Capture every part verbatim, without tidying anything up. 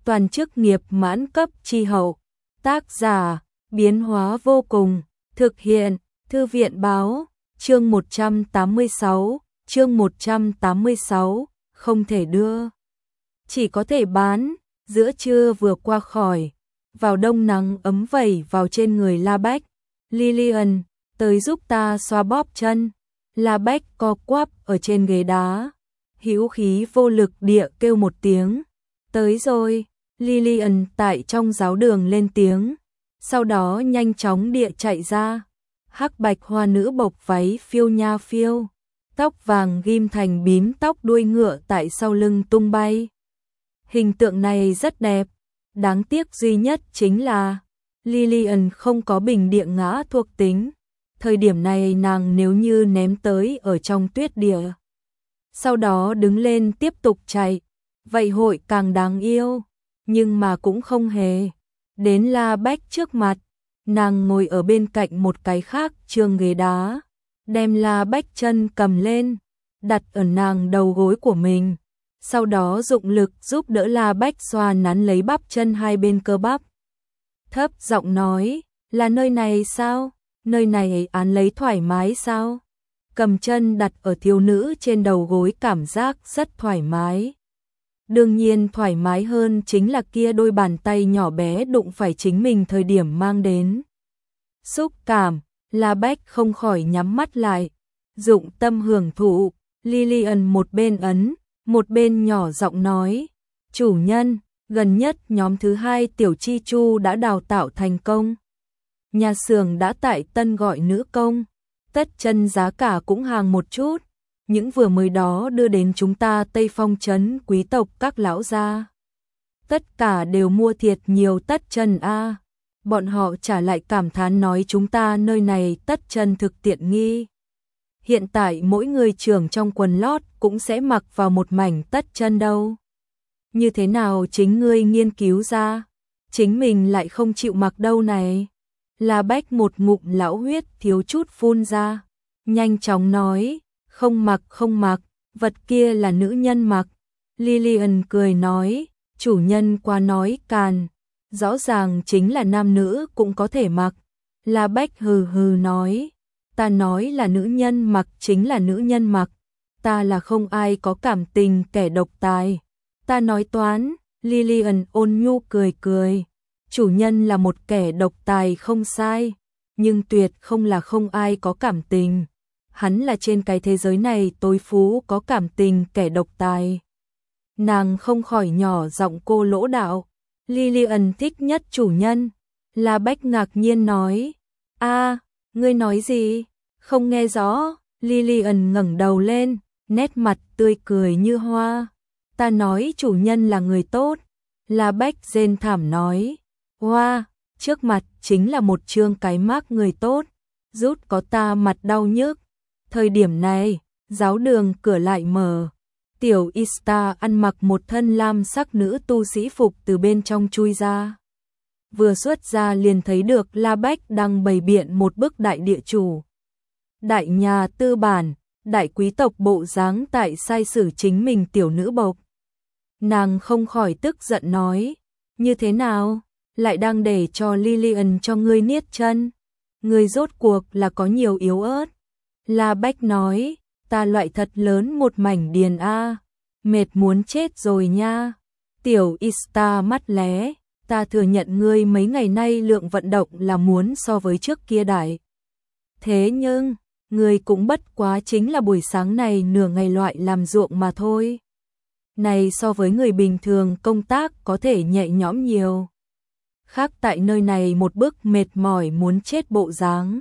toàn chức nghiệp mãn cấp chi hậu. Tác giả, biến hóa vô cùng, thực hiện, Thư viện báo, chương một trăm tám mươi sáu, chương một trăm tám mươi sáu, không thể đưa. Chỉ có thể bán, giữa trưa vừa qua khỏi, vào đông nắng ấm vẩy vào trên người La Bách. Lillian, tới giúp ta xoa bóp chân. La Bách co quắp ở trên ghế đá, hữu khí vô lực địa kêu một tiếng. Tới rồi, Lillian tại trong giáo đường lên tiếng, sau đó nhanh chóng địa chạy ra. Hắc bạch hoa nữ bộc váy phiêu nha phiêu, tóc vàng ghim thành bím tóc đuôi ngựa tại sau lưng tung bay. Hình tượng này rất đẹp, đáng tiếc duy nhất chính là Lillian không có bình địa ngã thuộc tính. Thời điểm này nàng nếu như ném tới ở trong tuyết địa, sau đó đứng lên tiếp tục chạy, vậy hội càng đáng yêu, nhưng mà cũng không hề. Đến La Bách trước mặt, nàng ngồi ở bên cạnh một cái khác trường ghế đá, đem La Bách chân cầm lên, đặt ở nàng đầu gối của mình, sau đó dụng lực giúp đỡ La Bách xoa nắn lấy bắp chân hai bên cơ bắp. Thấp giọng nói, là nơi này sao? Nơi này án lấy thoải mái sao? Cầm chân đặt ở thiếu nữ trên đầu gối cảm giác rất thoải mái. Đương nhiên thoải mái hơn chính là kia đôi bàn tay nhỏ bé đụng phải chính mình thời điểm mang đến xúc cảm. La Bách không khỏi nhắm mắt lại, dụng tâm hưởng thụ. Lillian một bên ấn, một bên nhỏ giọng nói, chủ nhân, gần nhất nhóm thứ hai tiểu chi chu đã đào tạo thành công. Nhà xưởng đã tại tân gọi nữ công, tất chân giá cả cũng hàng một chút, những vừa mới đó đưa đến chúng ta Tây Phong trấn quý tộc các lão gia. Tất cả đều mua thiệt nhiều tất chân a. Bọn họ trả lại cảm thán nói chúng ta nơi này tất chân thực tiện nghi. Hiện tại mỗi người trưởng trong quần lót cũng sẽ mặc vào một mảnh tất chân đâu. Như thế nào chính ngươi nghiên cứu ra, chính mình lại không chịu mặc đâu này. La Bách một ngụm lão huyết thiếu chút phun ra, nhanh chóng nói, không mặc không mặc, vật kia là nữ nhân mặc. Lillian cười nói, chủ nhân quá nói càn, rõ ràng chính là nam nữ cũng có thể mặc. La Bách hừ hừ nói, ta nói là nữ nhân mặc chính là nữ nhân mặc, ta là không ai có cảm tình kẻ độc tài. Ta nói toán. Lillian ôn nhu cười cười, chủ nhân là một kẻ độc tài không sai, nhưng tuyệt không là không ai có cảm tình. Hắn là trên cái thế giới này tối phú có cảm tình kẻ độc tài. Nàng không khỏi nhỏ giọng cô lỗ đạo, Lillian thích nhất chủ nhân. La Bách ngạc nhiên nói, a, ngươi nói gì? Không nghe rõ. Lillian ngẩng đầu lên, nét mặt tươi cười như hoa. Ta nói chủ nhân là người tốt. La Bách rên thảm nói, hoa, trước mặt chính là một chương cái mác người tốt, rút có ta mặt đau nhức. Thời điểm này, giáo đường cửa lại mở, tiểu Ista ăn mặc một thân lam sắc nữ tu sĩ phục từ bên trong chui ra. Vừa xuất ra liền thấy được La Bách đang bày biện một bức đại địa chủ, đại nhà tư bản, đại quý tộc bộ dáng tại sai sử chính mình tiểu nữ bộc. Nàng không khỏi tức giận nói, như thế nào, lại đang để cho Lillian cho ngươi niết chân, ngươi rốt cuộc là có nhiều yếu ớt. La Bách nói, ta loại thật lớn một mảnh điền a, mệt muốn chết rồi nha. Tiểu Ista mắt lé, ta thừa nhận ngươi mấy ngày nay lượng vận động là muốn so với trước kia đại. Thế nhưng, ngươi cũng bất quá chính là buổi sáng này nửa ngày loại làm ruộng mà thôi. Này so với người bình thường công tác có thể nhẹ nhõm nhiều. Khác tại nơi này một bức mệt mỏi muốn chết bộ dáng.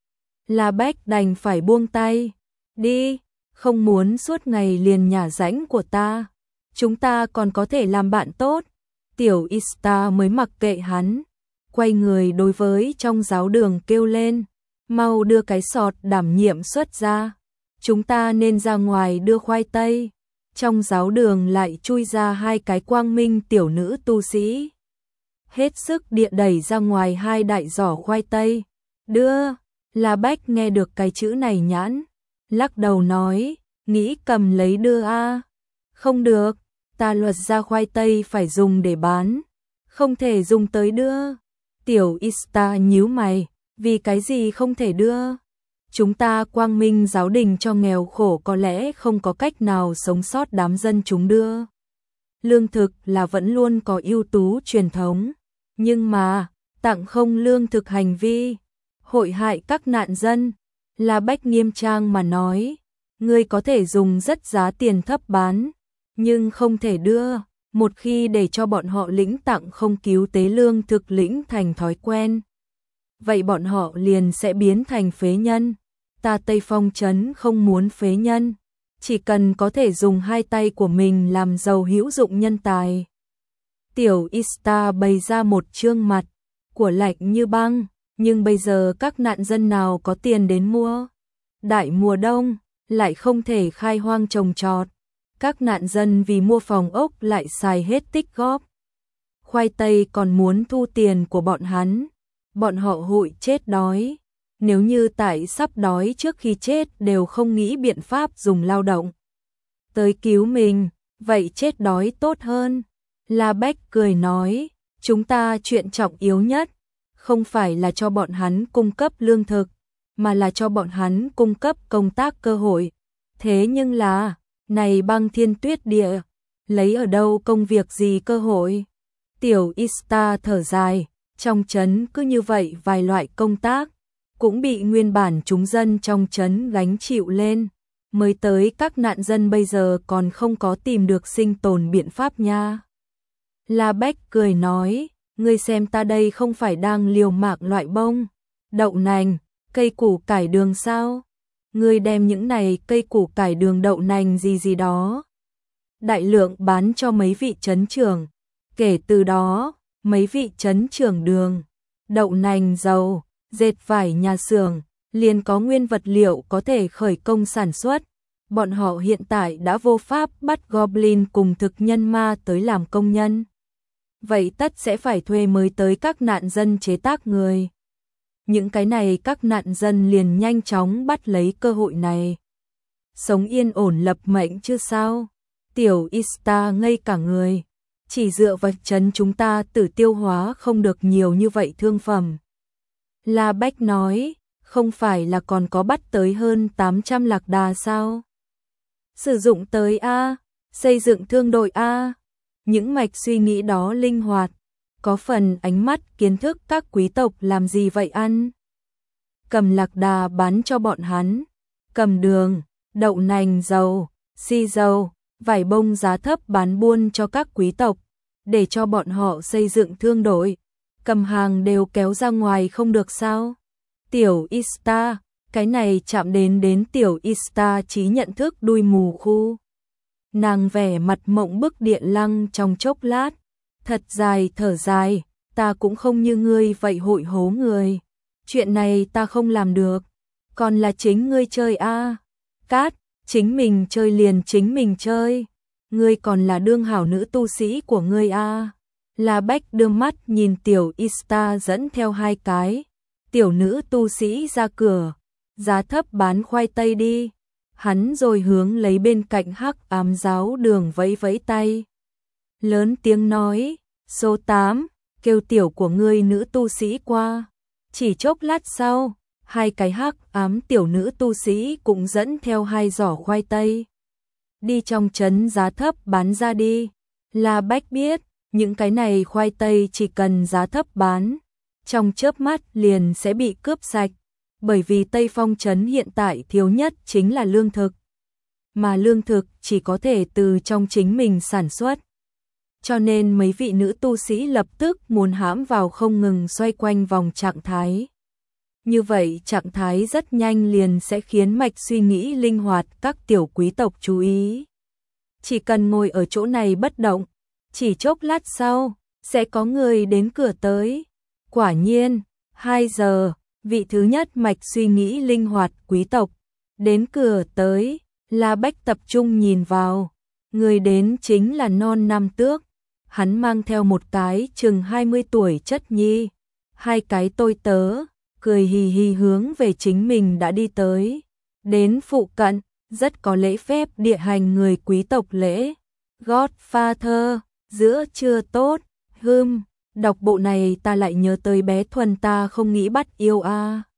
La Bách đành phải buông tay. Đi, không muốn suốt ngày liền nhả rãnh của ta. Chúng ta còn có thể làm bạn tốt. Tiểu Ista mới mặc kệ hắn, quay người đối với trong giáo đường kêu lên, mau đưa cái sọt đảm nhiệm xuất ra. Chúng ta nên ra ngoài đưa khoai tây. Trong giáo đường lại chui ra hai cái quang minh tiểu nữ tu sĩ, hết sức địa đẩy ra ngoài hai đại giỏ khoai tây. Đưa. La Bách nghe được cái chữ này nhãn, lắc đầu nói, nghĩ cầm lấy đưa a. Không được, ta luật ra khoai tây phải dùng để bán, không thể dùng tới đưa. Tiểu Ista nhíu mày, vì cái gì không thể đưa? Chúng ta quang minh giáo đình cho nghèo khổ có lẽ không có cách nào sống sót đám dân chúng đưa. Lương thực là vẫn luôn có ưu tú truyền thống, nhưng mà tặng không lương thực hành vi hội hại các nạn dân. La Bách nghiêm trang mà nói, ngươi có thể dùng rất giá tiền thấp bán, nhưng không thể đưa. Một khi để cho bọn họ lĩnh tặng không cứu tế lương thực lĩnh thành thói quen, vậy bọn họ liền sẽ biến thành phế nhân. Ta Tây Phong Trấn không muốn phế nhân, chỉ cần có thể dùng hai tay của mình làm giàu hữu dụng nhân tài. Tiểu Ista bày ra một trương mặt của lạnh như băng, nhưng bây giờ các nạn dân nào có tiền đến mua? Đại mùa đông, lại không thể khai hoang trồng trọt. Các nạn dân vì mua phòng ốc lại xài hết tích góp. Khoai tây còn muốn thu tiền của bọn hắn. Bọn họ hội chết đói. Nếu như tại sắp đói trước khi chết đều không nghĩ biện pháp dùng lao động tới cứu mình, vậy chết đói tốt hơn. La Bách cười nói, chúng ta chuyện trọng yếu nhất không phải là cho bọn hắn cung cấp lương thực, mà là cho bọn hắn cung cấp công tác cơ hội. Thế nhưng là, này băng thiên tuyết địa, lấy ở đâu công việc gì cơ hội? Tiểu Ista thở dài, trong trấn cứ như vậy vài loại công tác, cũng bị nguyên bản chúng dân trong trấn gánh chịu lên, mới tới các nạn dân bây giờ còn không có tìm được sinh tồn biện pháp nha. La Bách cười nói, ngươi xem ta đây không phải đang liều mạng loại bông, đậu nành, cây củ cải đường sao? Ngươi đem những này cây củ cải đường đậu nành gì gì đó đại lượng bán cho mấy vị trấn trưởng, kể từ đó mấy vị trấn trưởng đường, đậu nành, dầu, dệt vải nhà xưởng liền có nguyên vật liệu có thể khởi công sản xuất. Bọn họ hiện tại đã vô pháp bắt Goblin cùng thực nhân ma tới làm công nhân, vậy tất sẽ phải thuê mới tới các nạn dân chế tác người. Những cái này các nạn dân liền nhanh chóng bắt lấy cơ hội này. Sống yên ổn lập mệnh chứ sao? Tiểu Ista ngây cả người. Chỉ dựa vào trấn chúng ta tự tiêu hóa không được nhiều như vậy thương phẩm. La Bách nói, không phải là còn có bắt tới hơn tám trăm lạc đà sao? Sử dụng tới A, xây dựng thương đội A. Những mạch suy nghĩ đó linh hoạt, có phần ánh mắt kiến thức các quý tộc làm gì vậy ăn. Cầm lạc đà bán cho bọn hắn, cầm đường, đậu nành, dầu, xi dầu, vải bông giá thấp bán buôn cho các quý tộc, để cho bọn họ xây dựng thương đội, cầm hàng đều kéo ra ngoài không được sao? Tiểu Ista, cái này chạm đến đến Tiểu Ista trí nhận thức đuôi mù khu. Nàng vẻ mặt mộng bức điện lăng trong chốc lát, thật dài thở dài, ta cũng không như ngươi vậy hội hố người. Chuyện này ta không làm được, còn là chính ngươi chơi a. Cát, chính mình chơi liền chính mình chơi, ngươi còn là đương hảo nữ tu sĩ của ngươi a. La Bách đưa mắt nhìn Tiểu Ista dẫn theo hai cái tiểu nữ tu sĩ ra cửa, giá thấp bán khoai tây đi. Hắn rồi hướng lấy bên cạnh Hắc Ám Giáo Đường vẫy vẫy tay, lớn tiếng nói, số tám, kêu tiểu của ngươi nữ tu sĩ qua. Chỉ chốc lát sau, hai cái Hắc Ám tiểu nữ tu sĩ cũng dẫn theo hai giỏ khoai tây đi trong trấn giá thấp bán ra đi. La Bách biết, những cái này khoai tây chỉ cần giá thấp bán, trong chớp mắt liền sẽ bị cướp sạch, bởi vì Tây Phong trấn hiện tại thiếu nhất chính là lương thực, mà lương thực chỉ có thể từ trong chính mình sản xuất. Cho nên mấy vị nữ tu sĩ lập tức muốn hãm vào không ngừng xoay quanh vòng trạng thái. Như vậy trạng thái rất nhanh liền sẽ khiến mạch suy nghĩ linh hoạt các tiểu quý tộc chú ý. Chỉ cần ngồi ở chỗ này bất động, chỉ chốc lát sau, sẽ có người đến cửa tới. Quả nhiên, hai giờ, vị thứ nhất mạch suy nghĩ linh hoạt quý tộc đến cửa tới. La Bách tập trung nhìn vào, người đến chính là Non Nam Tước. Hắn mang theo một cái chừng hai mươi tuổi chất nhi, hai cái tôi tớ, cười hì hì hướng về chính mình đã đi tới. Đến phụ cận, rất có lễ phép địa hành người quý tộc lễ, Godfather, giữa chưa tốt, hưm, đọc bộ này ta lại nhớ tới bé Thuần ta không nghĩ bắt yêu a.